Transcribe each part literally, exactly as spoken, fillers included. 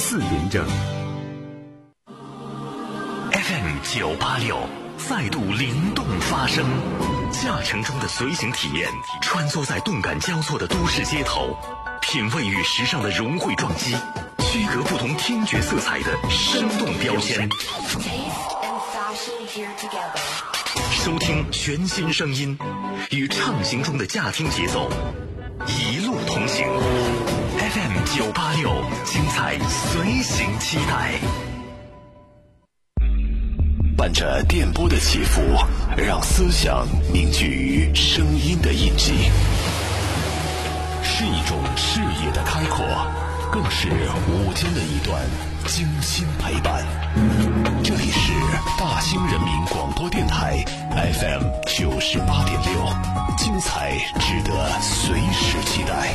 四验证。 F M 九八六再度灵动发声，驾乘中的随行体验，穿梭在动感交错的都市街头，品味与时尚的融汇撞击，区隔不同听觉色彩的生动标签。收听全新声音，与畅行中的驾听节奏一路同行。F M 九八六，精彩随行期待。 伴着电波的起伏，让思想凝聚于声音的印记，是一种视野的开阔，更是午间的一段精心陪伴。这里是大兴人民广播电台 F M 九十八点六，精彩值得随时期待。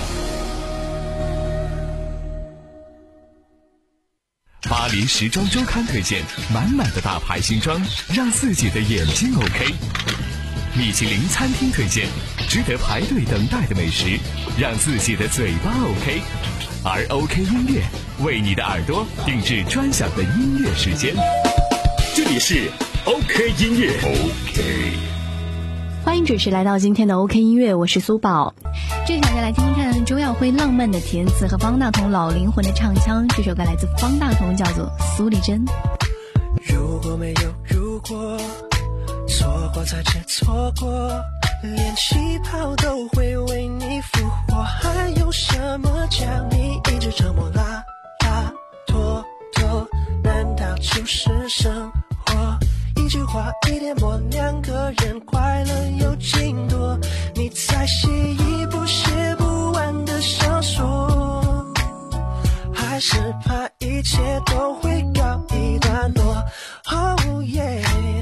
巴黎时装周刊推荐满满的大牌新装，让自己的眼睛 OK。米其林餐厅推荐值得排队等待的美食，让自己的嘴巴 OK。而 OK 音乐为你的耳朵定制专享的音乐时间。这里是 OK 音乐 OK。 欢迎准时来到今天的 OK 音乐，我是苏宝。这场再来听听看周耀辉浪漫的填词和方大同老灵魂的唱腔。这首歌来自方大同，叫做苏丽珍。 如果没有如果，错过才知错过，连气泡都会为你复活，还有什么将你一直折磨拉拉拖拖？难道就是生活？一句话一点墨，两个人快乐有尽多，你在写一部写不完的小说，还是怕一切都会告一段落。 Oh yeah，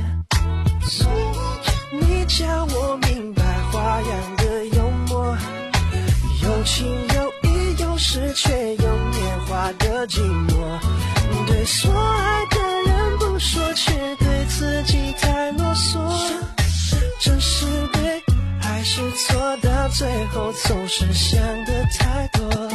你教我明白花样的幽默，有情有义，有时却有年华的寂寞，对所爱的人不说，却对自己太啰嗦，这是对还是错？到最后总是想的太多。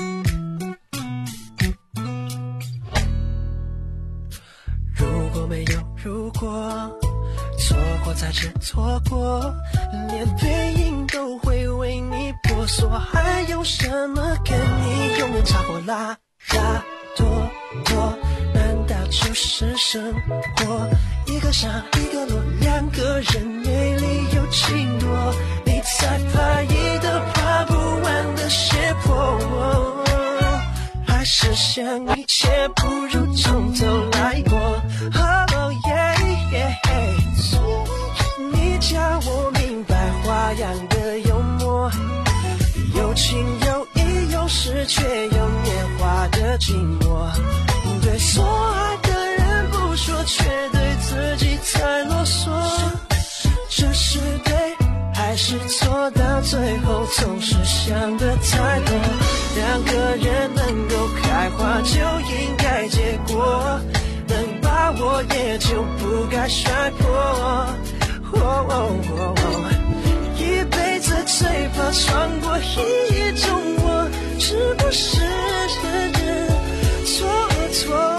如果没有如果，错过才知错过，连背影都会为你婆娑，还有什么跟你永远差不拉拉拖拖？难道就是生活？一个上一个落，两个人美丽又轻多，你才怕一的爬不完的斜坡，还是想一切不如从头来过。 Oh yeah yeah， 你教我明白花样的幽默，有情有义，有时却有年华的寂寞，对所爱的人不说，却对自己太啰嗦，这是对还是错？到最后总是想的太多，两个人能够开花就应该结果，能把握也就不该摔破。哦哦哦哦，一辈子最怕穿过一种我，是不是错错？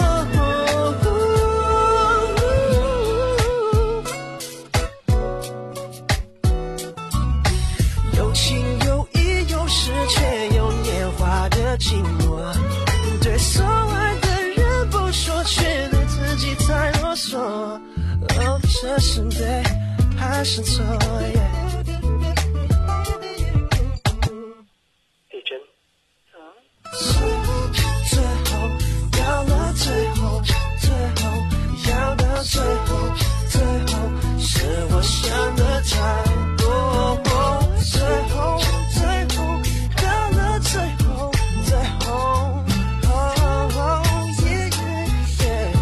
有情有义，有时却有年华的寂寞，对所爱的人不说，却对自己太啰嗦。哦，这是对还是错？一针，最后要了，最后最后要到最后，最后是我想的太多，最后最后到了最后，最后。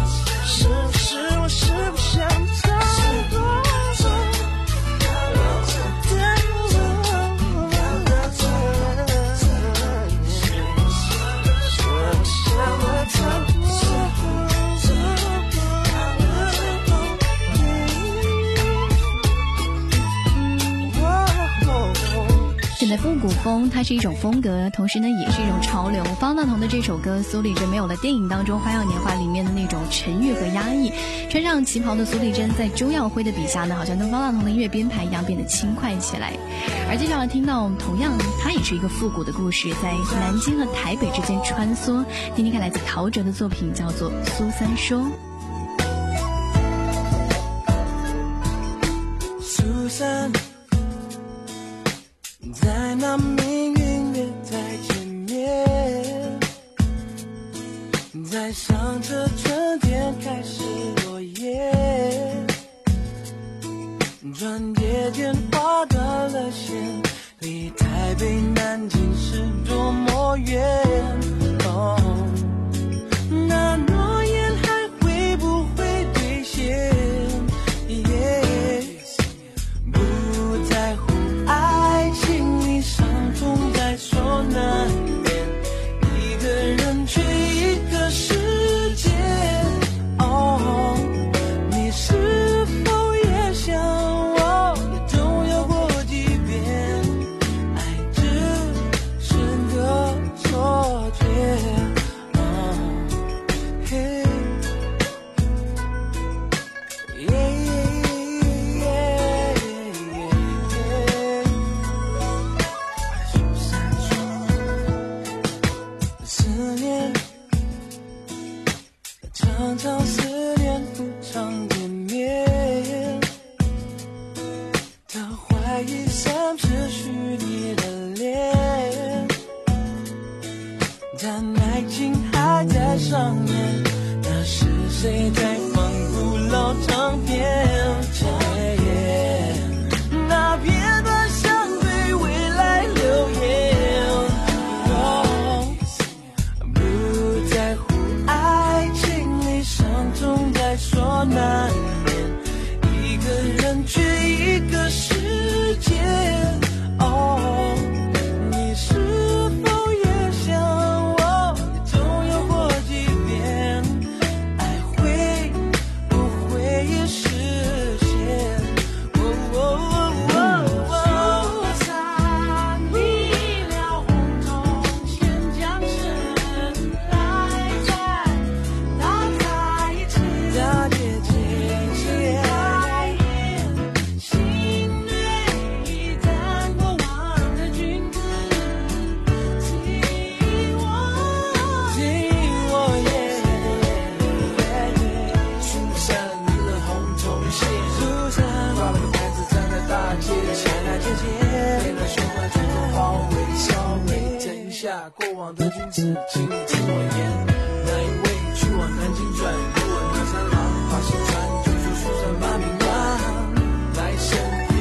最风，它是一种风格，同时呢也是一种潮流。方大同的这首歌苏丽珍没有了电影当中《花样年华》里面的那种沉郁和压抑，穿上旗袍的苏丽珍在周耀辉的笔下呢，好像跟方大同的音乐编排一样变得轻快起来。而接下来听到同样它也是一个复古的故事，在南京和台北之间穿梭，听听看来自陶喆的作品叫做《苏三说》。 苏三在那命运约在前面，在上着春天开始落叶，转眼间划断了线，离台北南京是多么远。哦，那诺言还会不会兑现？不在乎爱情里伤痛在所难免，一个人去一个世界。哦，你是否也像我，也总有过几遍，爱只是个错觉。哦，嘿，常常思念不常见面，他怀疑像是虚拟的脸，但爱情还在上演，那是谁在放古老唱片？那片段像对未来留言。哦，不在乎爱情伤痛在所难免，一个人去一个世界。哦，你是否也像我，也总有过几遍，爱会不会也实现？哦哦哦哦，苏三你了红铜线，将神来在大大姐姐在眼，心内已淡过往的君子，听我，听我耶。苏三离了红铜线，苏三挂了个牌子站在大街，亲爱姐姐，被那胸怀全都包围包围。等一下，过往的君子，请你听我言，那一位去往南京转，如果那三郎把心传，就说苏三把命还来身边。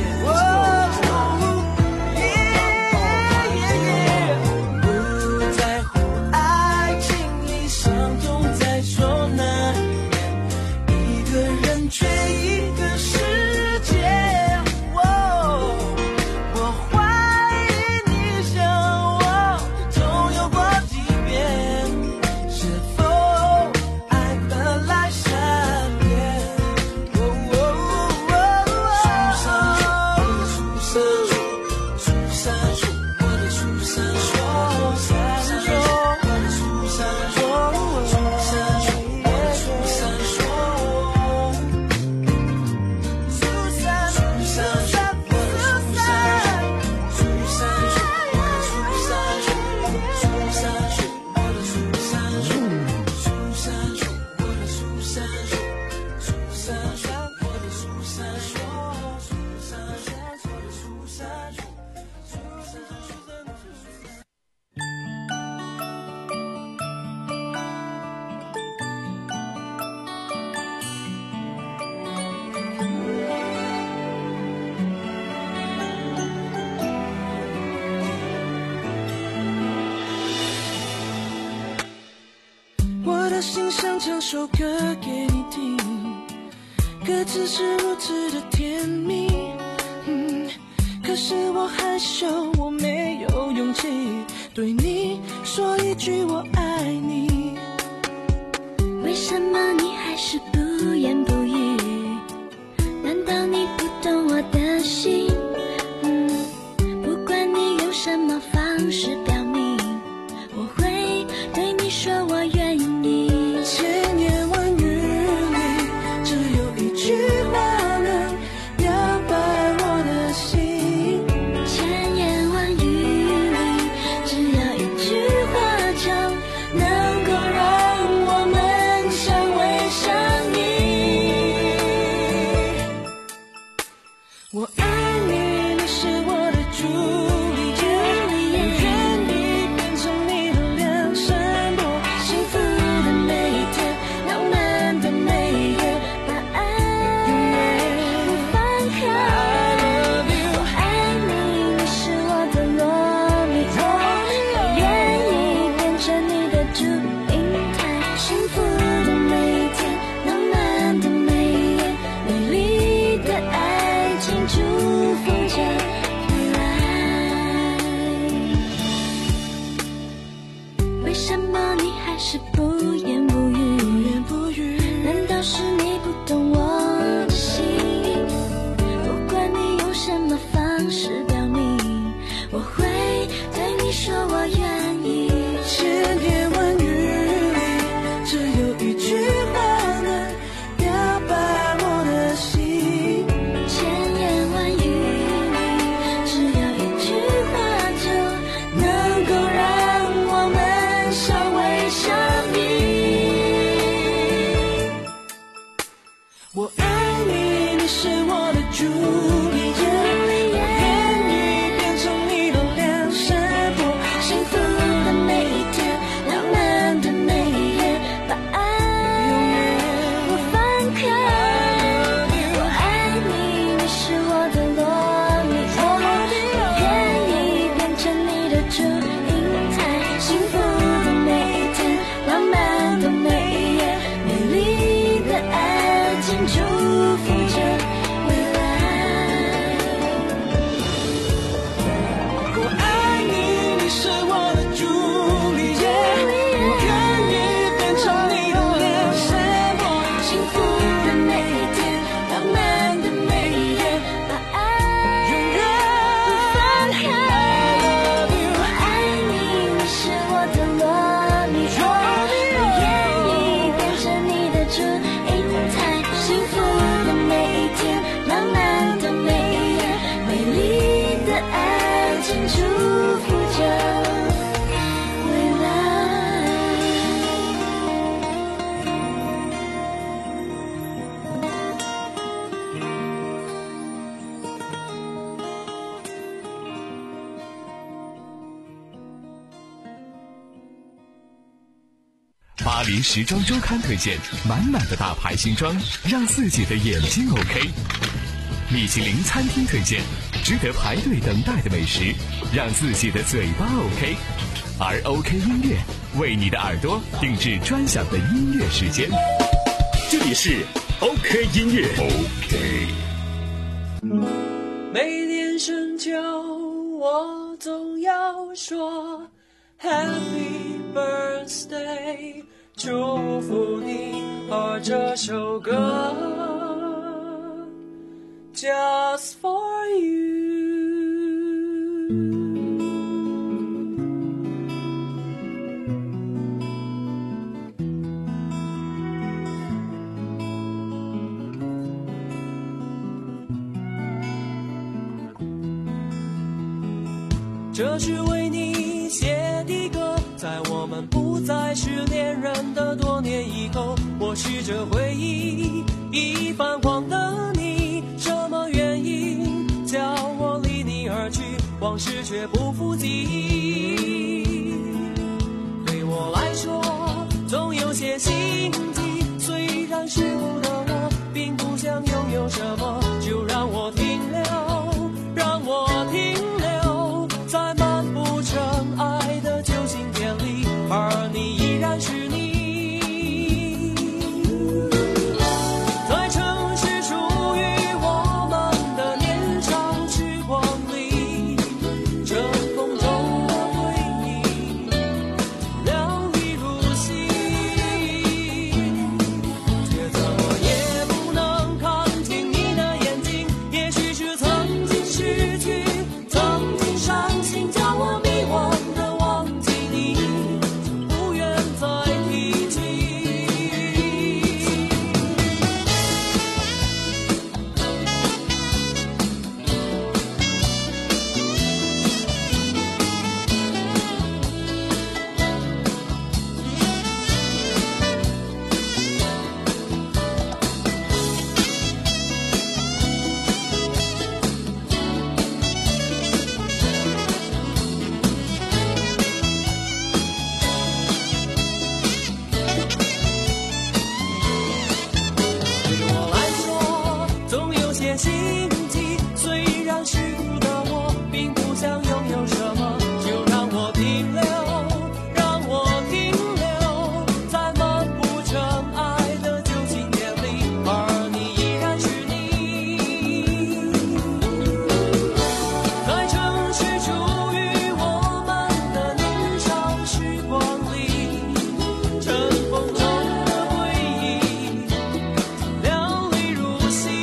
不在乎爱情里伤痛在所难免，一个人去一个世界。哦，我怀疑你像我，总有过几遍，是否爱本来善变？哦哦哦哦，苏三说，我的苏三说，苏三说，我的苏三说，苏三说，我的苏三说，苏三说，苏三说，我的苏三，苏三说，我的苏三说，苏三说，我的苏三说，苏三说，我的苏三说，苏三说，我的苏三说，苏三说，我的苏三说，苏三说。我的心想唱首歌给你听，歌词是如此的甜蜜，嗯，可是我害羞，我没有勇气对你说一句我爱你。 为什么你还是不言不语？难道你不懂我的心？嗯，不管你用什么方巴黎时装周刊推荐，满满的大牌新装，让自己的眼睛 OK。米其林餐厅推荐，值得排队等待的美食，让自己的嘴巴 OK。而 OK 音乐为你的耳朵定制专享的音乐时间。 这里是 OK 音乐 OK。 每年深秋，我总要说 Happy Birthday， 祝福你和这首歌 Just for you。这是为你写的歌，在我们不再是恋人的多年以后，我试着回忆已泛黄的你，什么原因叫我离你而去，往事却不复记忆。对我来说总有些心悸，虽然世故的我并不想拥有什么，就让我停留，让我停留在漫步尘埃的旧信典里，而你依然是你。在城市属于我们的年少时光里，这风中的回忆亮丽如新，却怎么也不能看清你的眼睛，也许是曾经失去，曾经伤心，将我迷惘的忘记你，不愿再提起。对我来说总有些心悸，虽然世故的我并不想拥有什么，就让我停留，让我停留在漫步尘埃的旧信典里，而你依然是你。在城市属于我们的年少时光里，尘封中的回忆亮丽如新，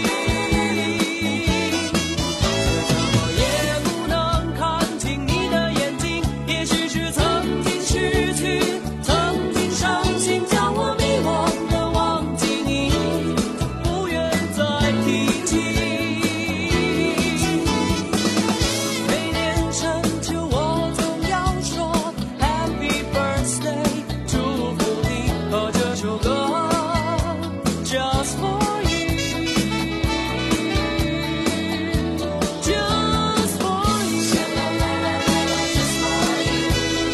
怎么也不能看清你的眼睛，也许是曾经失去，曾经伤心，将我迷惘的忘记你，不愿再提起。每年深秋，我总要说 Happy Birthday， 祝福你和这首歌 Just for you， Just for you， Just for you，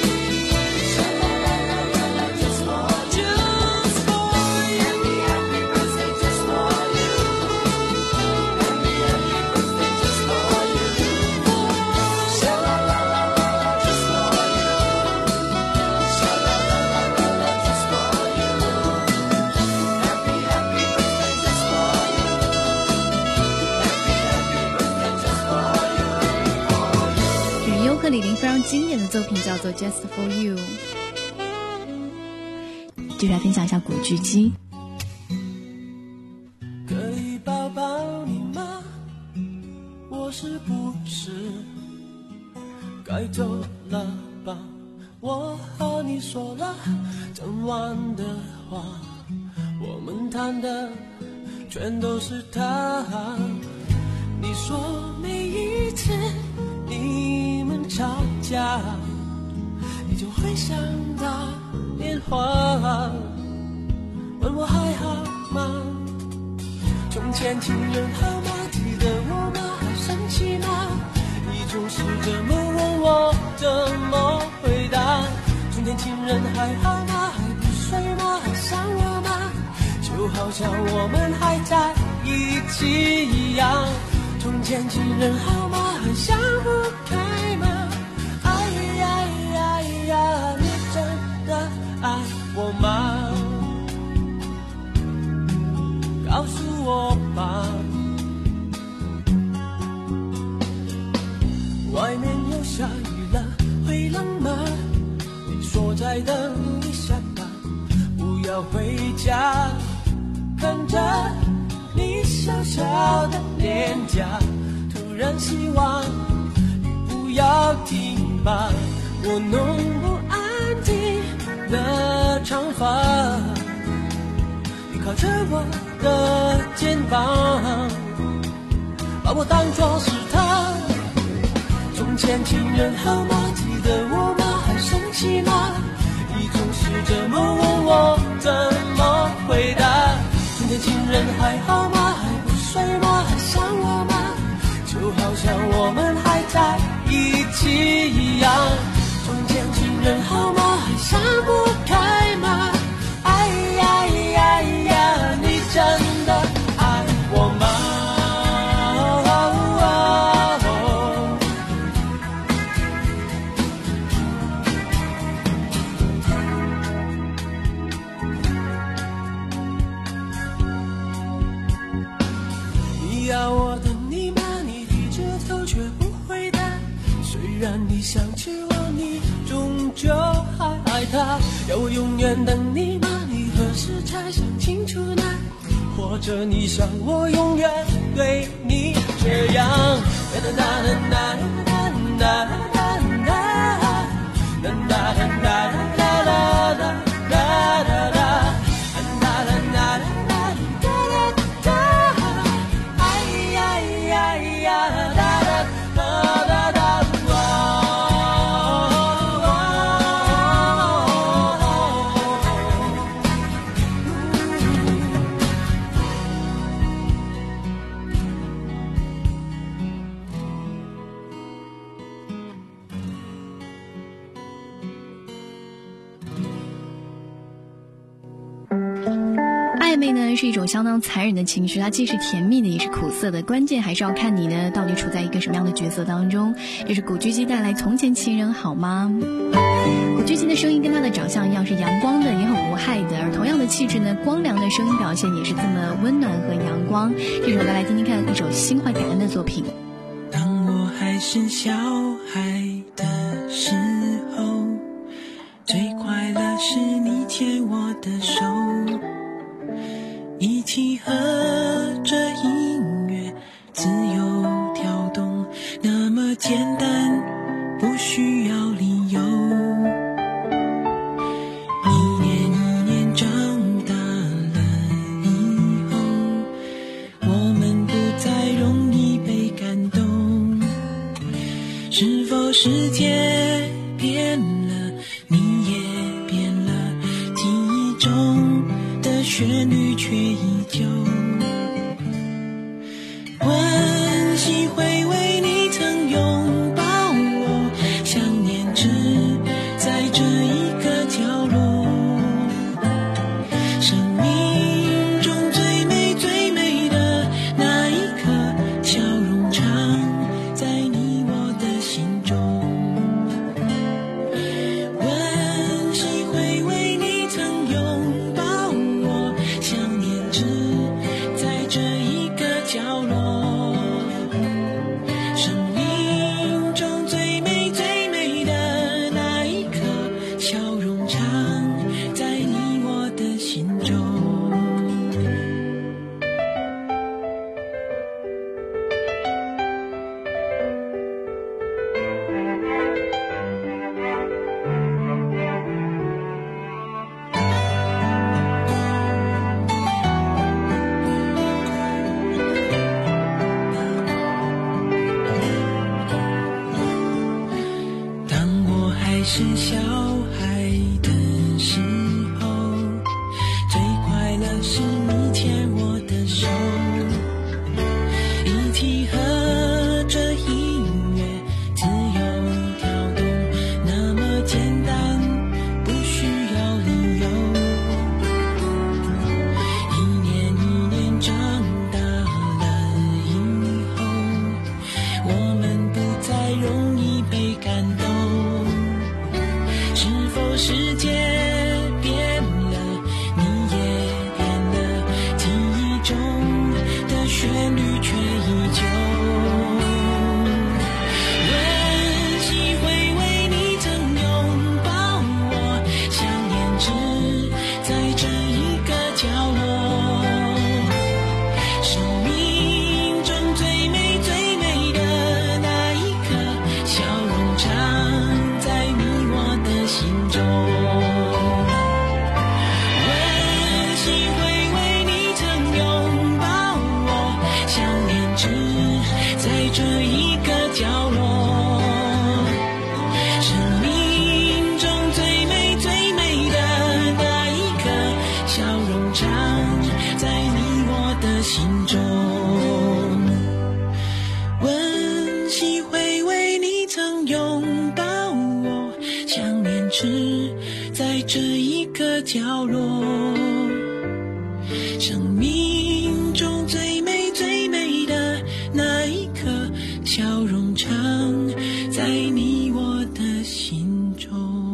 Just for you， Just for you， Happy birthday just for you， Happy happy birthday just for you， Sha la la la la just for you， Sha la la la la just for you，Happy happy birthday just for you，Happy happy birthday just for you。 与尤克里里非常经典的作品叫做 Just for You。就来分享一下古巨基。 可以抱抱你吗？我是不是该走了吧？我和你说了整晚的话，我们谈的全都是他。你说每一次你们吵架，你就会想到电话，问我还好吗？从前情人好吗？记得我吗？还生气吗？你总是这么问我，怎么回答？从前情人还好吗？还不睡吗？ 想我吗？就好像我们还在一起一样。从前情人好吗？还想不开吗？哎呀呀呀，你真的爱我吗？告诉我吧。外面又下雨了，会冷吗？你说再等一下吧，不要回家。看着你小小的脸颊，突然希望雨不要停吧。我弄不安静的长发，你靠着我的肩膀，把我当作是他。从前情人好吗？记得我吗？还生气吗？你总是这么问我，怎么回答？从前情人还好吗？还不睡吗？还想我吗？就好像我们还在一起一样。从前情人好吗？还想不开吗？哎呀呀呀，你真的爱我吗？你要我等你吗？你低着头却不回答。虽然你想起我，你终究还爱他。要我永远等你吗？你何时才想清楚呢？或者你想我永远对你这样？哒哒哒哒哒哒哒哒哒哒哒哒哒哒哒。 暧昧呢是一种相当残忍的情绪，它既是甜蜜的也是苦涩的，关键还是要看你呢到底处在一个什么样的角色当中。这是古巨基带来《从前情人好吗》。古巨基的声音跟他的长相一样是阳光的，也很无害的，而同样的气质呢，光良的声音表现也是这么温暖和阳光。这首歌来听听看，一首心怀感恩的作品。 当我还是小孩的时候，最快乐是你牵我的手，一起和着音乐自由跳动，那么简单，不需要理由。一年一年长大了以后，我们不再容易被感动。是否世界变了，你也变了，记忆中的旋律却依旧。温习回味你曾拥抱我，想念只在这一个角落。生命中最美最美的那一刻，笑容常在你我的心中。温习回味你曾拥抱我，想念只却依旧。温习回味你曾拥抱我，想念只在这一个角落。生命中最美最美的那一刻，笑容常在你我的心中。在这一个角落，生命中最美最美的那一刻，笑容常在你我的心中。温习回味你曾拥抱我，想念只在这一个角落。生命中最美最美的那一刻，笑容常在你我的心中。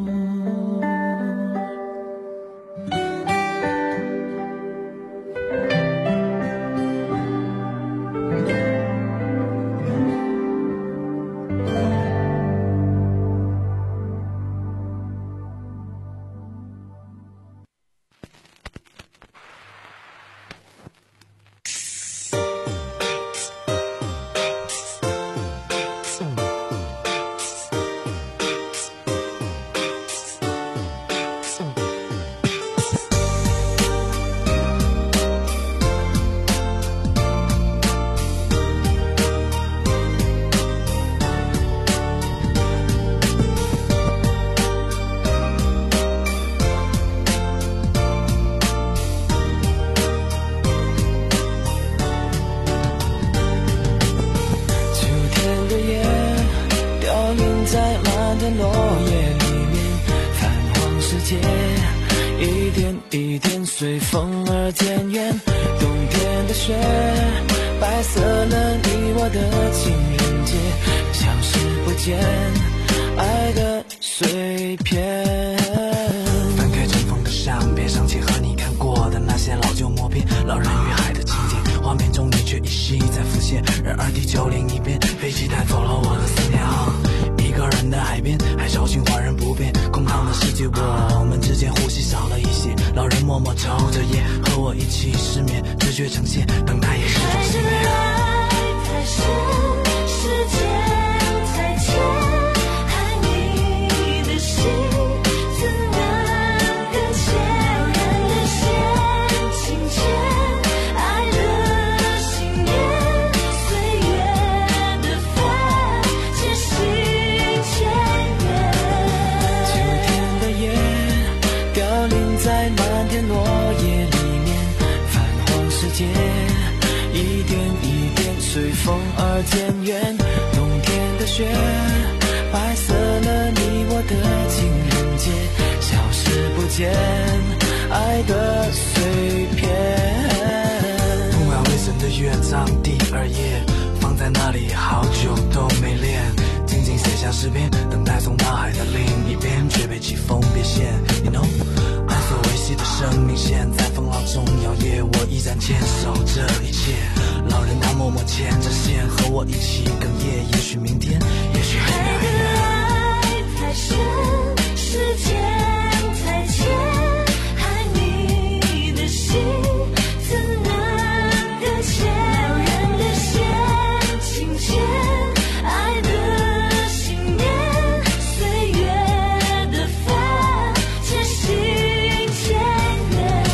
随风而渐远，冬天的雪白色了你我的情人节，消失不见爱的碎片。 翻开尘封的相片，想起和你看过的那些老旧默片，老人与海的情节，画面中你却依稀在浮现。然而地球另一边，飞机带走了我的思念。一个人的海边，海潮循环人不变，空荡的世界，我们之间呼吸少了一些。老人默默抽着烟，和我一起失眠，直觉呈现，等待也是种幸免。 太深，时间太浅，爱你的心怎能更牵？人的线轻牵，爱的信念，岁月的帆，渐行渐远。 秋天的叶凋零在漫天落叶里面，泛黄世界一点一点随风而渐远。冬天的雪白色了你我的情人节，消失不见爱的碎片。 不买未审的乐章第二页，放在那里好久都没练，静静写下诗篇，等待从大海的另一边，却被季风别现。You know， 爱所维系的生命线在风浪中摇曳，我依然坚守这一切。老人他默默牵着线，和我一起哽咽，也许明天，也许很远很远。 爱太深，时间太浅，爱你的心怎能更牵？人的线轻牵，爱的信念，岁月的帆，渐行渐远。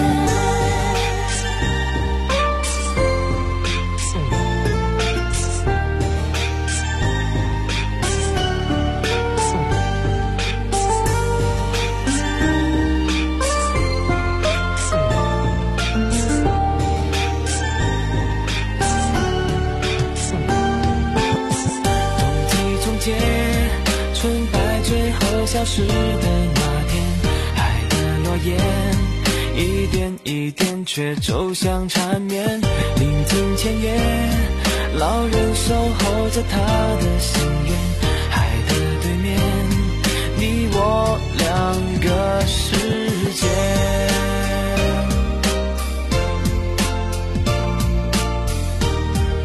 春白最后消失的那天，海的落叶一点一点却走向缠绵。临近千叶，老人守候着他的心愿。海的对面，你我两个世界。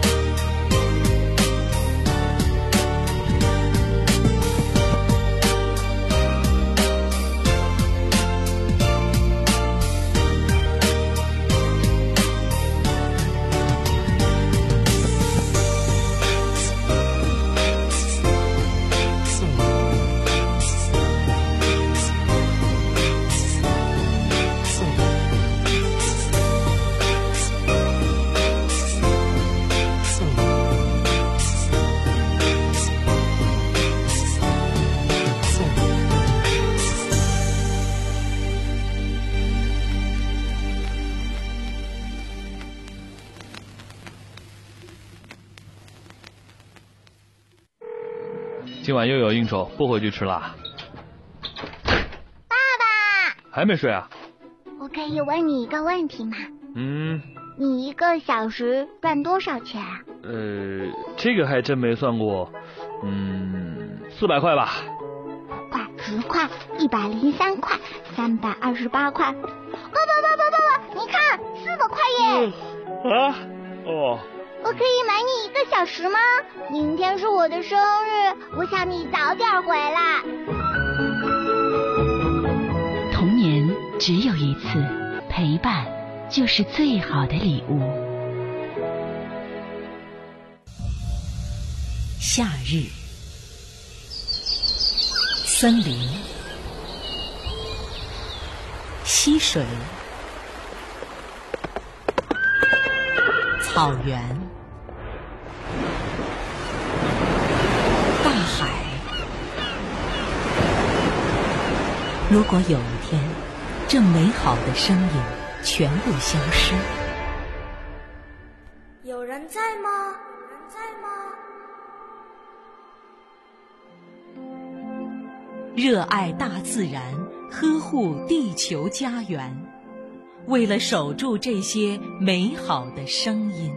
今晚又有应酬，不回去吃啦。 爸爸， 还没睡啊？ 我可以问你一个问题吗？ 嗯。 你一个小时赚多少钱啊？ 呃，这个还真没算过。嗯，四百块吧。 块、十块、一百零三块、三百二十八块。爸爸爸爸爸爸，你看，四百块耶！ 嗯、啊？哦。 我可以买你一个小时吗？明天是我的生日，我想你早点回来。 童年只有一次，陪伴就是最好的礼物。夏日，森林，溪水，草原，大海。如果有一天，这美好的声音全部消失， 有人在吗？有人在吗？ 热爱大自然，呵护地球家园，为了守住这些美好的声音。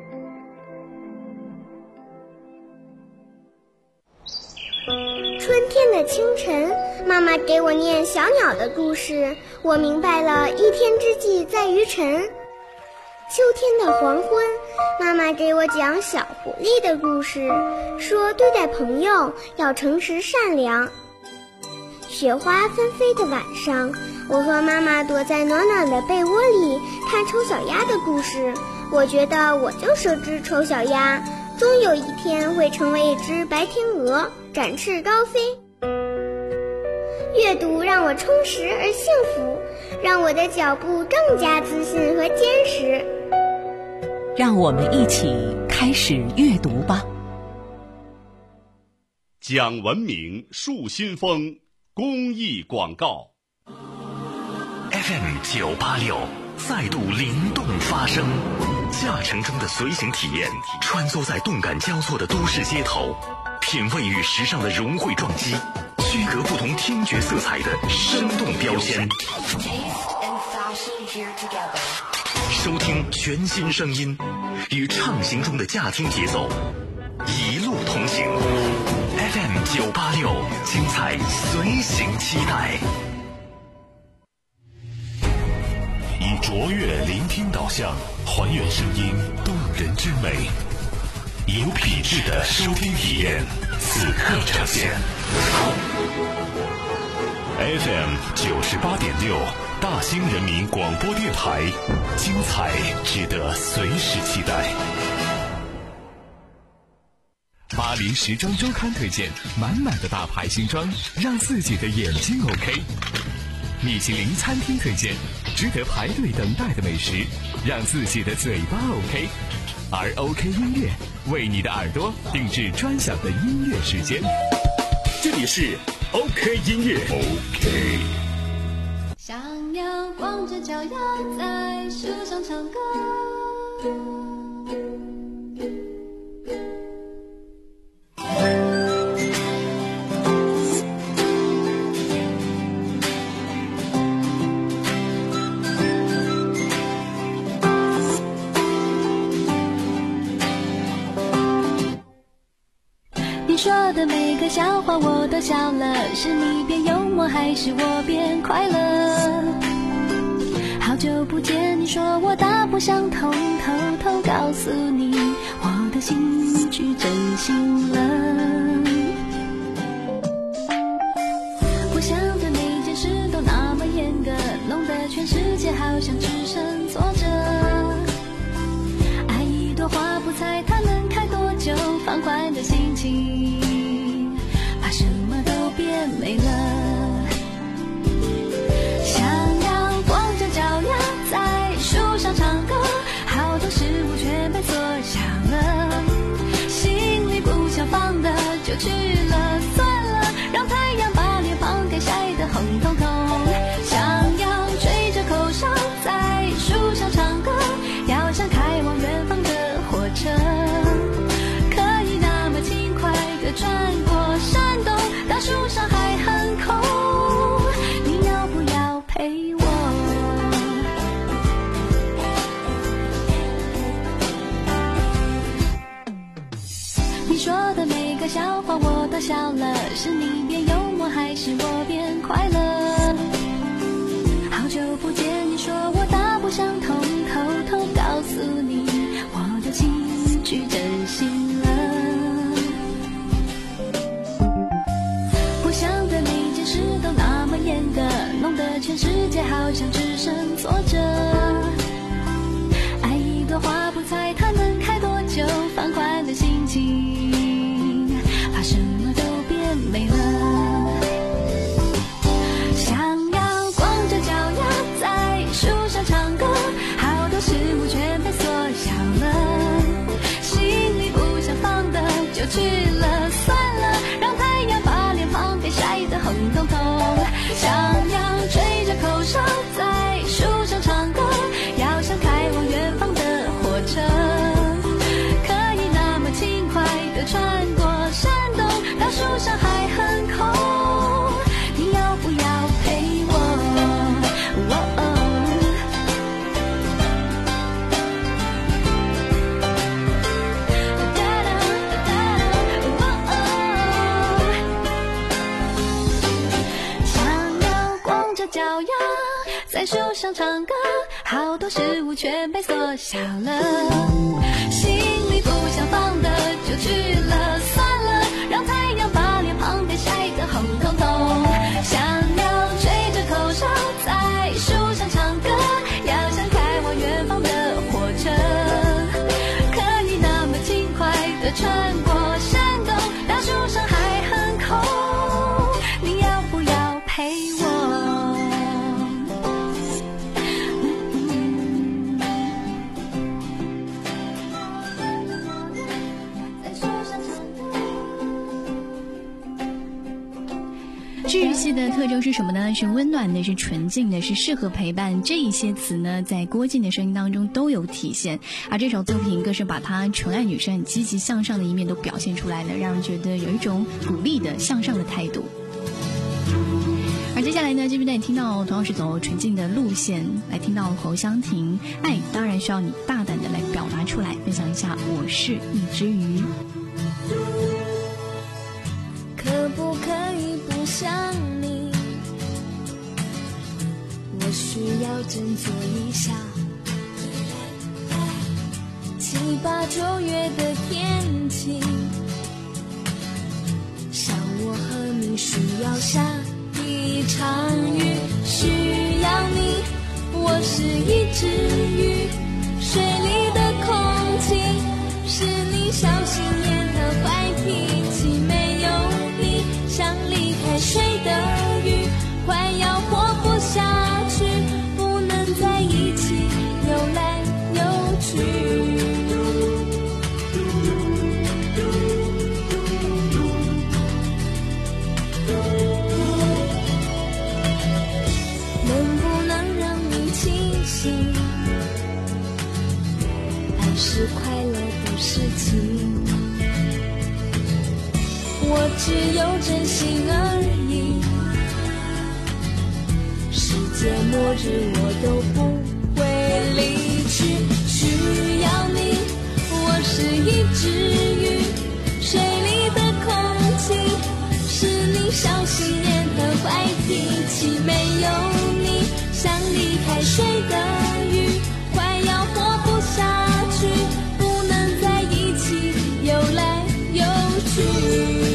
春天的清晨，妈妈给我念小鸟的故事，我明白了一天之计在于晨。秋天的黄昏，妈妈给我讲小狐狸的故事，说对待朋友要诚实善良。雪花纷飞的晚上，我和妈妈躲在暖暖的被窝里看丑小鸭的故事，我觉得我就是只丑小鸭，终有一天会成为一只白天鹅，展翅高飞。阅读让我充实而幸福，让我的脚步更加自信和坚实。 让我们一起开始阅读吧。 讲文明树新风公益广告。 F M 九八六再度灵动发声，驾乘中的随行体验，穿梭在动感交错的都市街头，品味与时尚的融汇撞击，区隔不同听觉色彩的生动标签。收听全新声音，与畅行中的驾听节奏，一路同行。F M 九八六，精彩随行期待。 以卓越聆听导向，还原声音动人之美，有品质的收听体验，此刻呈现。F M 九十八点六，大兴人民广播电台，精彩值得随时期待。 巴黎时装周刊推荐，满满的大牌新装，让自己的眼睛 OK。米其林餐厅推荐，值得排队等待的美食，让自己的嘴巴 OK。而 OK 音乐为你的耳朵定制专享的音乐时间。 这里是 OK 音乐 OK。 小鸟光着脚丫在树上唱歌，你说的每个笑话我都笑了，是你变幽默还是我变快乐？好久不见，你说我大不相同，偷偷告诉你我的心去真心了。我想的每件事都那么严格，弄得全世界好像只剩坐着。爱一朵花不猜它能开多久，放宽的心情把什么都变美了。小鸟光着脚丫在树上唱歌，好多事物全被缩小了，心里不想放的就去了，算了，让太阳把脸庞给晒得红彤彤。想要吹着口哨在树上唱歌，要像开往远方的火车，可以那么轻快都笑了，是你变幽默还是我变快乐？好久不见，你说我大不相同，偷偷告诉你，我的情绪真心了。不想对每件事都那么严格，弄得全世界好像只剩挫折。爱一朵花不猜它能开多久，放宽的心情，怕什么都变美了。想要光着脚丫在树上唱歌，好多事物全被缩小了，心里不想放的就去了，算了，让太阳把脸庞给晒得红彤彤。想要吹着口哨在树上唱歌，要像开往远方的火车，可以那么轻快地穿过山洞，到树上还很空，你要不要陪我？哦哦脚丫在树上唱歌，好多事物全被缩小了，心里不想放的就去了，算了，让太阳把脸庞给晒得红彤彤。想要吹着口哨在树上唱歌，要像开往远方的火车，可以那么轻快地穿过山洞，到树上还很空，你要不要陪我？ 治愈系的特征是什么呢？是温暖的，是纯净的，是适合陪伴。这一些词呢，在郭靖的声音当中都有体现。而这首作品更是把他纯爱女生很积极向上的一面都表现出来了，让人觉得有一种鼓励的向上的态度。而接下来呢，这边带你听到同样是走纯净的路线，来听到侯湘婷，爱当然需要你大胆的来表达出来，分享一下我是一只鱼。 可不可以不想你？我需要振作一下。七八九月的天气，像我和你需要下一场雨，需要你。我是一只鱼，水里的空气是你小心眼和坏脾气，没有你像离开水的鱼，快要活不下去，不能在一起游来游去。能不能让你清醒？爱是快乐的事情，我只有真心而已。世界末日我都不会离去，需要你。我是一只鱼，水里的空气是你小心眼和坏脾气，没有你像离开水的鱼，快要活不下去，不能在一起游来游去。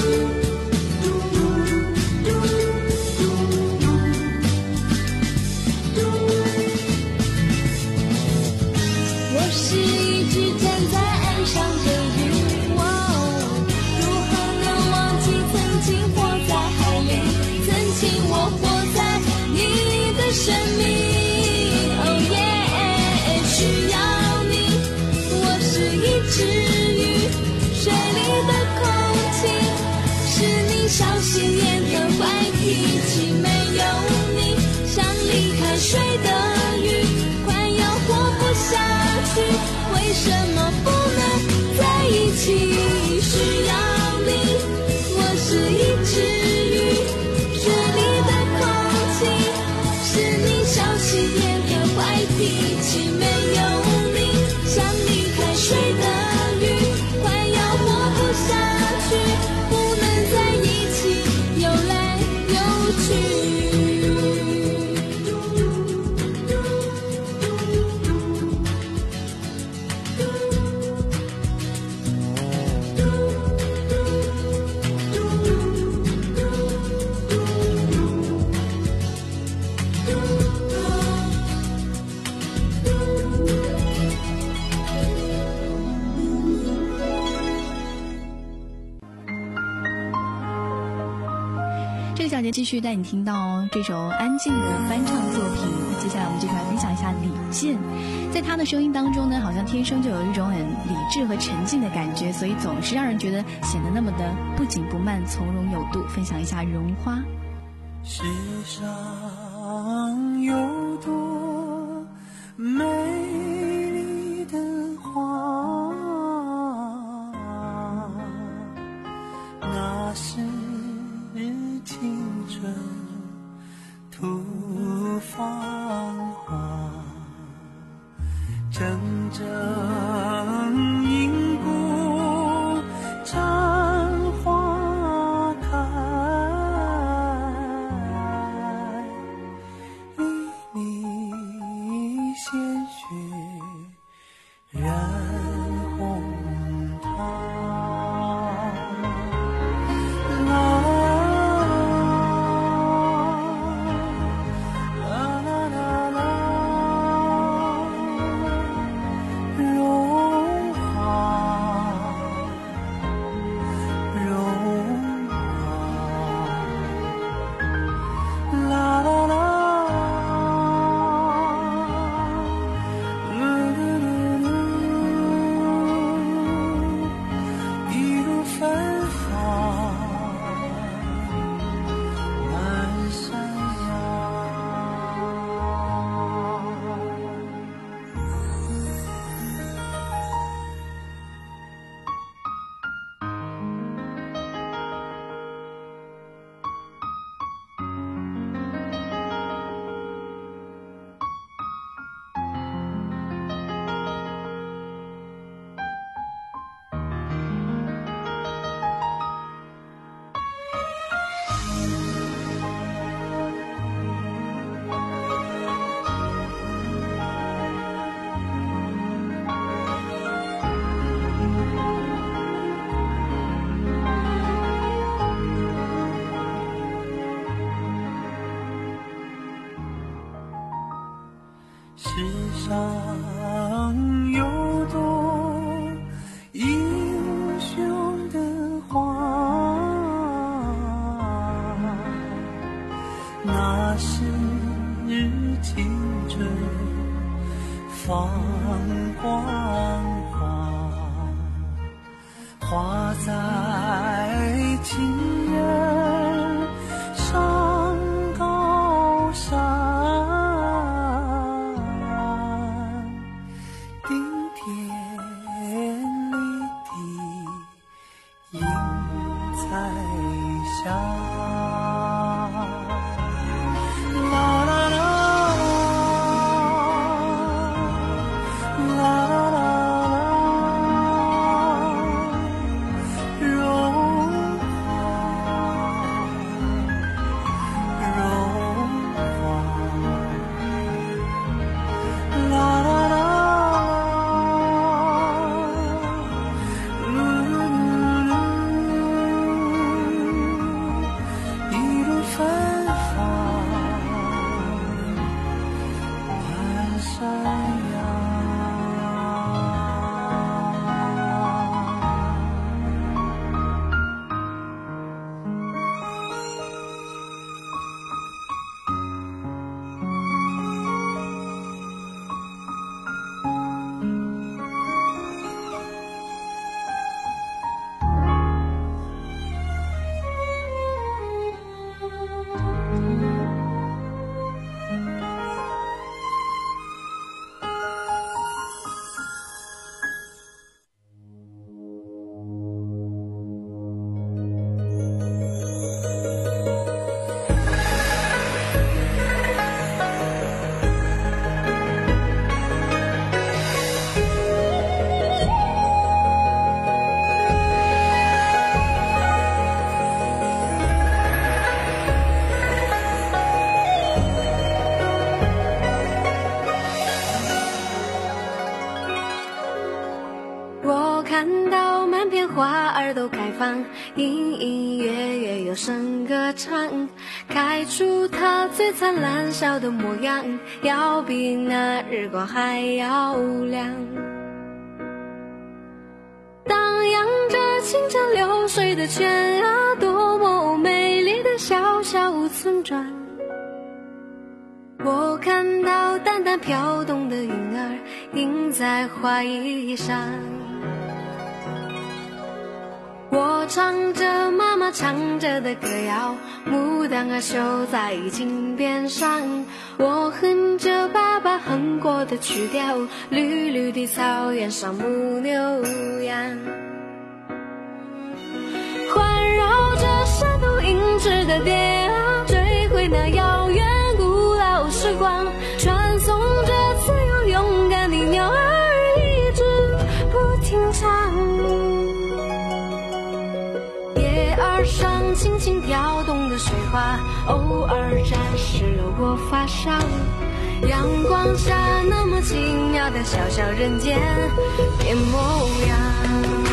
我是一只站在岸上的鱼，哦，如何能忘记曾经活在海里，曾经我活在你的生命。哦耶，需要你。我是一只鱼，水里的空气是你小心眼和坏脾气，没有你像离开水的鱼，快要活不下去，为什么不能在一起？需要你。我是一只鱼，水里的空气是你小心眼和坏脾气，没有你像离开水的鱼，快要活不下去，不能继续带你听到这首安静的翻唱作品。接下来我们继续来分享一下李健，在他的声音当中呢，好像天生就有一种很理智和沉静的感觉，所以总是让人觉得显得那么的不紧不慢，从容有度。分享一下《绒花》。 世上有多美丽的花，那是青春吐芳华，真正因故绽花开，一滴鲜血染红它。世上有多英雄的花，那是青春放光华，花在情人上高山， 花儿都开放，隐隐约约有声歌唱，开出它最灿烂笑的模样，要比那日光还要亮。荡漾着清澈流水的泉啊，多么美丽的小小村庄，我看到淡淡飘动的云儿映在花衣上，我唱着妈妈唱着的歌谣，牡丹儿绣在襟边上，我哼着爸爸哼过的曲调，绿绿的草原上牧牛羊，环绕着山头银枝的蝶啊，追回那遥远古老时光，传颂着自由勇敢的鸟儿一直不停唱，叶儿上轻轻跳动的水花，偶尔沾湿了我发梢，阳光下那么奇妙的小小人间变模样。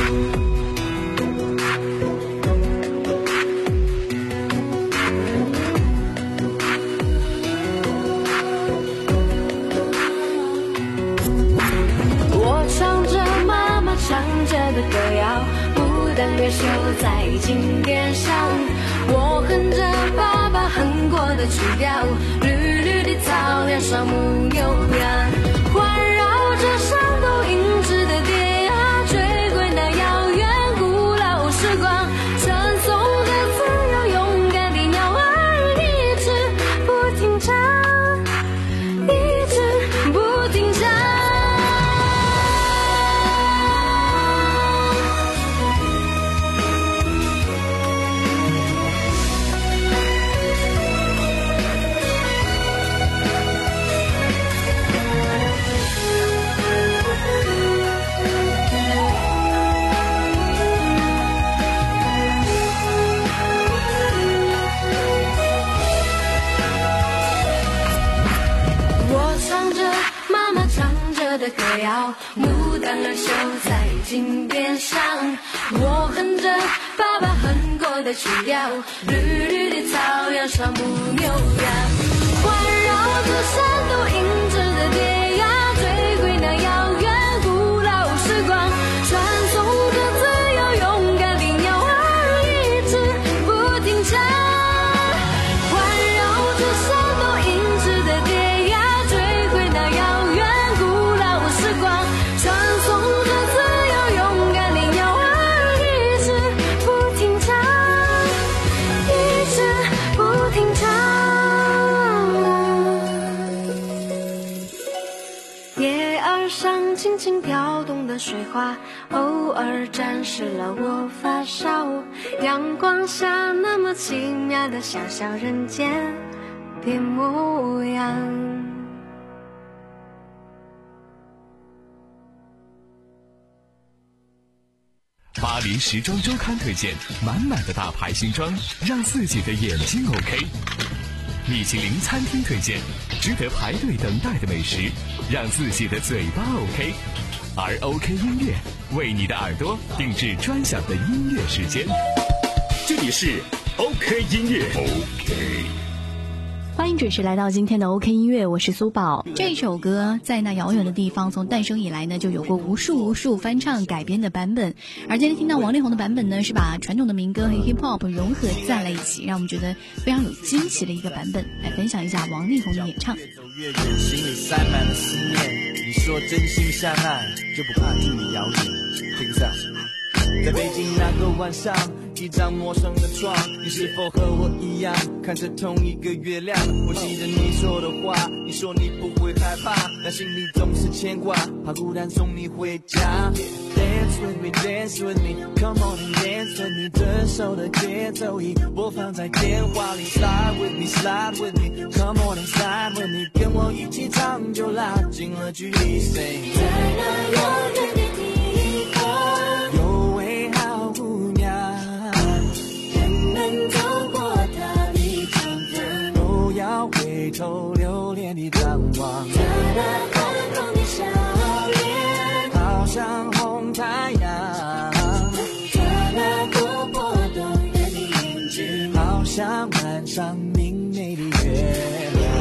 唱着的歌谣，牡丹儿绣在襟边上，我哼着爸爸哼过的曲调，绿绿的草原上牧牛羊，环绕着山头银枝的蝶啊，追回那遥远古老时光，传颂着自由勇敢的鸟儿一直不停唱，一直不停唱。的歌谣，牡丹儿绣在襟边上，我哼着爸爸哼过的曲调，绿绿的草原上牧牛羊，环绕着山头银枝的蝶呀，追回那遥远古老时光，传颂着自由勇敢的鸟儿一直不停唱，环绕着山头银枝的蝶呀，追回那遥远时光，传颂着自由勇敢的鸟儿一直不停唱，一直不停唱，叶儿上轻轻跳动的水花，偶尔沾湿了我发梢，阳光下那么奇妙的小小人间变模样。 巴黎时装周刊推荐满满的大牌新装，让自己的眼睛 OK。米其林餐厅推荐值得排队等待的美食，让自己的嘴巴 OK。而 OK 音乐为你的耳朵定制专享的音乐时间。 这里是 OK 音乐 OK。 欢迎准时来到今天的 OK 音乐，我是苏宝。这首歌在那遥远的地方，从诞生以来呢，就有过无数无数翻唱改编的版本。而今天听到王力宏的版本呢，是把传统的民歌和 hip hop 融合在了一起，让我们觉得非常有惊喜的一个版本。来分享一下王力宏的演唱。 越走越远，心里塞满了思念。你说真心相爱，就不怕距离遥远。Take it out。在北京那个晚上，一张陌生的床，你是否和我一样看着同一个月亮？我记得你说的话，你说你不会害怕，但心里总是牵挂，怕孤单送你回家。Dance with me, dance with me, come on and dance with me， 这首的节奏仪播放在电话里。Slide with me, slide with me, come on and slide with me， 跟我一起唱就拉近了距离。Say， 在那遥远的地方， 有位好姑娘， 人们走过她的窗台， 都要回头留恋的张望。 她那宽广的笑脸， 好像红太阳。 她那活泼动人的眼睛， 好像晚上明媚的月亮。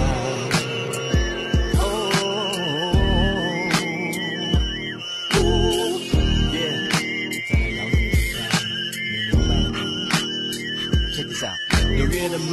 纽约的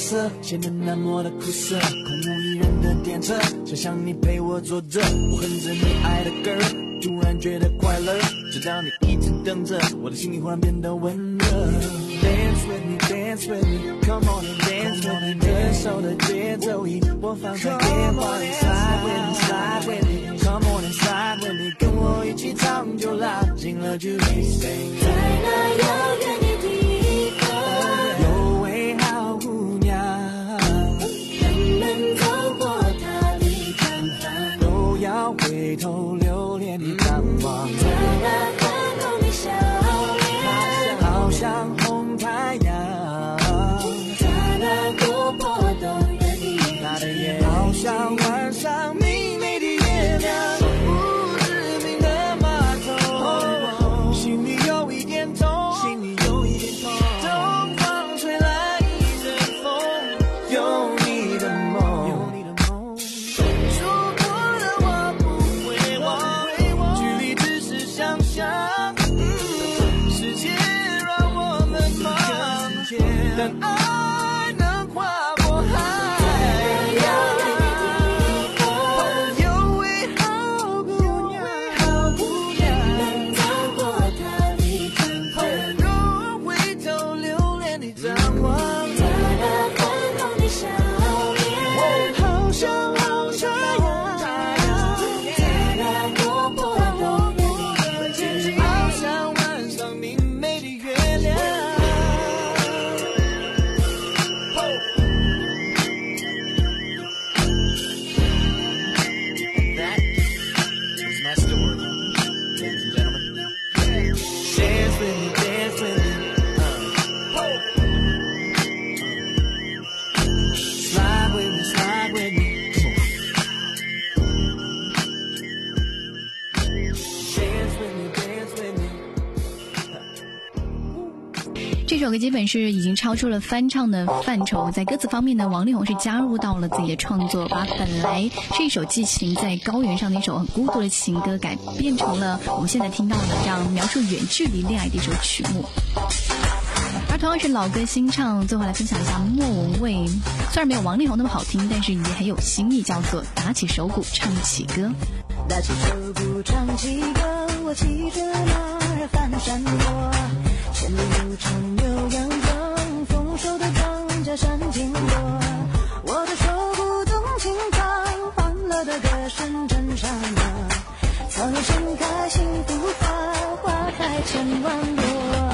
色，显得那么的苦涩。空无一人的电车，想象你陪我坐着，我哼着你爱的歌，突然觉得快乐。直到你一直等着，我的心里忽然变得温热。Dance with me, dance with me, come on and dance with me。分手的节奏仪播放在电话里 ，Slide with me, slide with me, come on and slide with me， 跟我一起唱就拉近了距离。 在那遥远的地方， 有位好姑娘， 人们走过她的身旁， 都要回头留恋你难忘。 在那宽广的笑脸， 好像红太阳， 在那古坡动人的她的眼，好像晚上明媚的月亮，不知名的码头，心里有一点痛，心里有一点痛。东方吹来一阵风，有你的梦，有你的梦。说过的话不会忘，距离只是想象。世界让我们忙，但爱能跨过海。有位好姑娘，好姑娘， 走过她的身旁， 都回头留恋你张望。 在那宽广的笑脸， 好像好太阳， 在那古坡动人的距离， 好像晚上明媚的月亮。That is my story, ladies and gentlemen. Dance with me, dance with me. Uh. Slide with me, slide with me. Dance with me, dance with me. 这首歌基本是已经超出了翻唱的范畴，在歌词方面呢，王力宏是加入到了自己的创作，把本来是一首寄情在高原上的一首很孤独的情歌，改变成了我们现在听到的这样描述远距离恋爱的一首曲目。而同样是老歌新唱，最后来分享一下莫文蔚，虽然没有王力宏那么好听，但是也很有新意，叫做打起手鼓唱起歌。 打起手鼓唱起歌，我骑着马儿翻山坡，千里路长有阳光，丰收的庄稼山经过，我的手鼓动情唱，欢乐的歌声震山河，草原盛开幸福花，花开千万朵。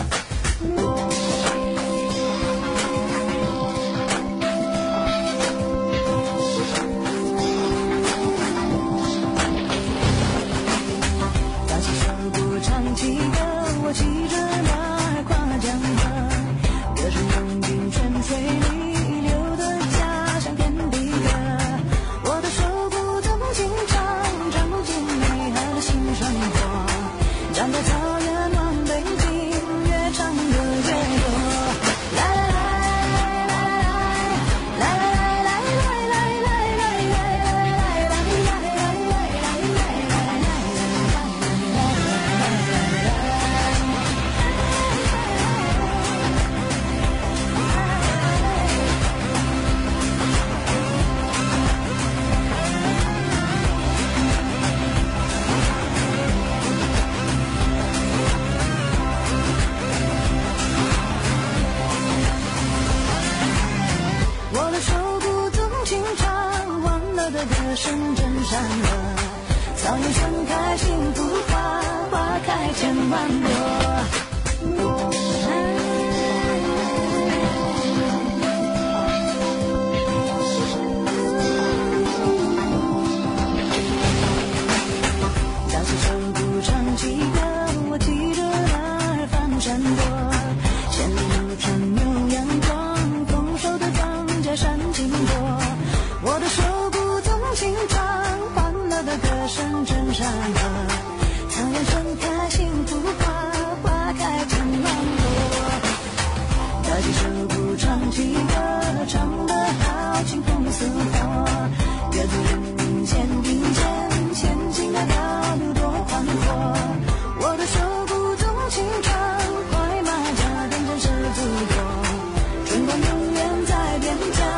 打起手鼓唱起歌，我骑着马儿跨江河，歌声涌进泉水里，流的家乡遍地歌。我的手鼓动情唱，唱不尽美好的新生活。站在草原望北京，越唱歌越多。来来来来来来来来来来来来来来我的手鼓动情唱，欢乐的歌声震山河，草原盛开幸福花，花开千万朵。打起手鼓唱起歌，我骑着马儿翻山坡，千里路长有阳光，丰收的庄稼山经过，我的手鼓动情唱，欢乐的歌声震山河，草原盛开幸福花，花开千万朵。打起手鼓唱起歌，唱得好清风似火，乐队人肩并肩，前进的道路多宽阔。我的手鼓动情唱，快马加鞭战士祖国，春光永远在边疆。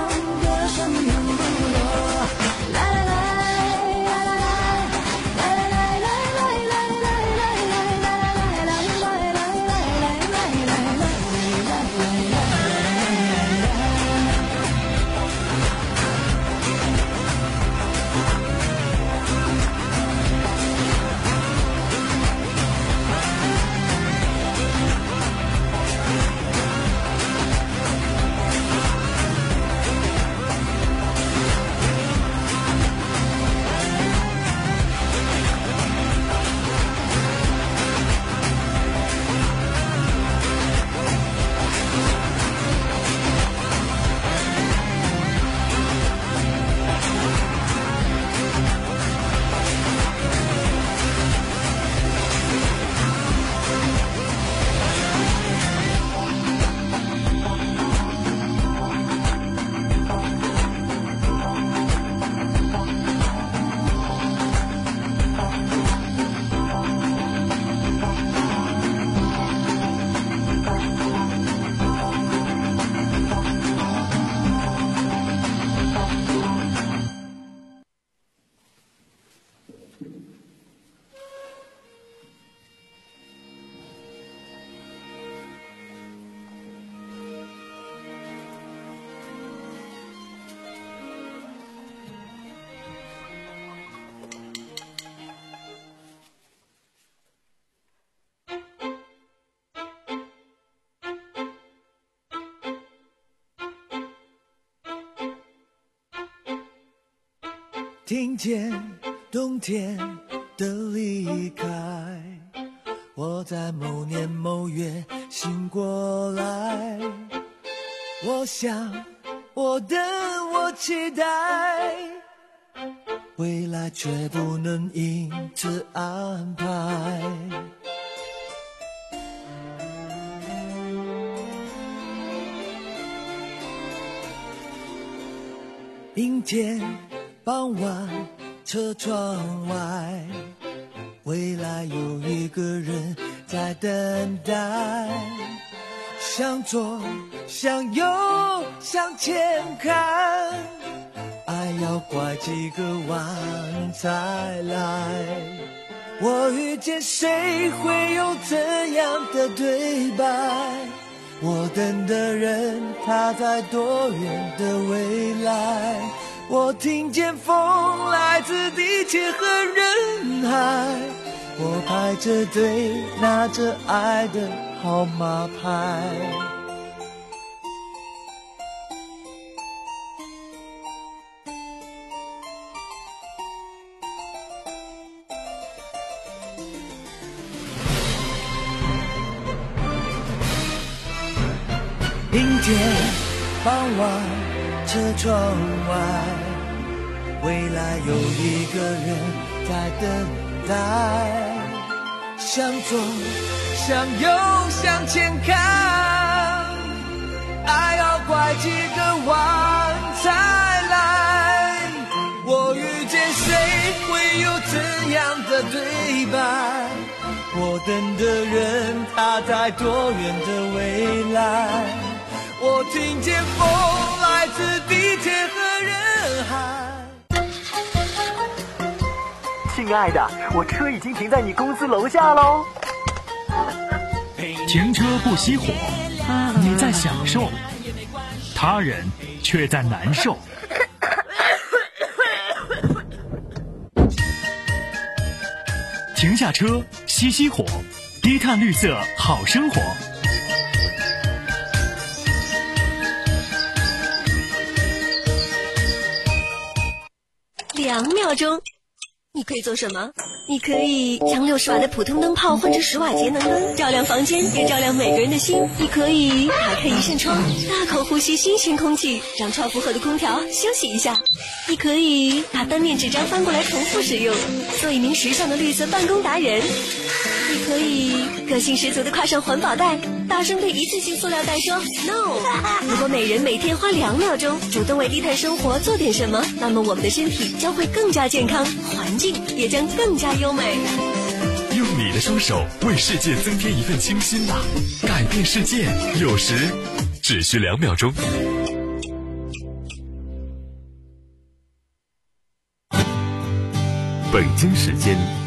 听见冬天的离开，我在某年某月醒过来，我想我等我期待，未来却不能因此安排。阴天傍晚车窗外，未来有一个人在等待，向左向右向前看，爱要拐几个弯才来。我遇见谁会有怎样的对白，我等的人他在多远的未来，我听见风来自地铁和人海，我排着队拿着爱的号码牌。阴天傍晚车窗外，未来有一个人在等待，向左向右向前看，爱要拐几个弯才来，我遇见谁会有怎样的对白，我等的人他在多远的未来，我听见风来自地铁和人海。 亲爱的，我车已经停在你公司楼下喽。 停车不熄火，你在享受，他人却在难受。停下车，熄熄火，低碳绿色好生活。 两秒钟，你可以做什么？你可以将六十瓦的普通灯泡换成十瓦节能灯，照亮房间，也照亮每个人的心。你可以打开一扇窗，大口呼吸新鲜空气，让超负荷的空调休息一下。你可以把单面纸张翻过来重复使用，做一名时尚的绿色办公达人。你可以个性十足地挎上环保袋，大声对一次性塑料袋说 no。 如果每人每天花两秒钟主动为低碳生活做点什么，那么我们的身体将会更加健康，环境也将更加优美。 用你的双手为世界增添一份清新吧，改变世界有时只需两秒钟。北京时间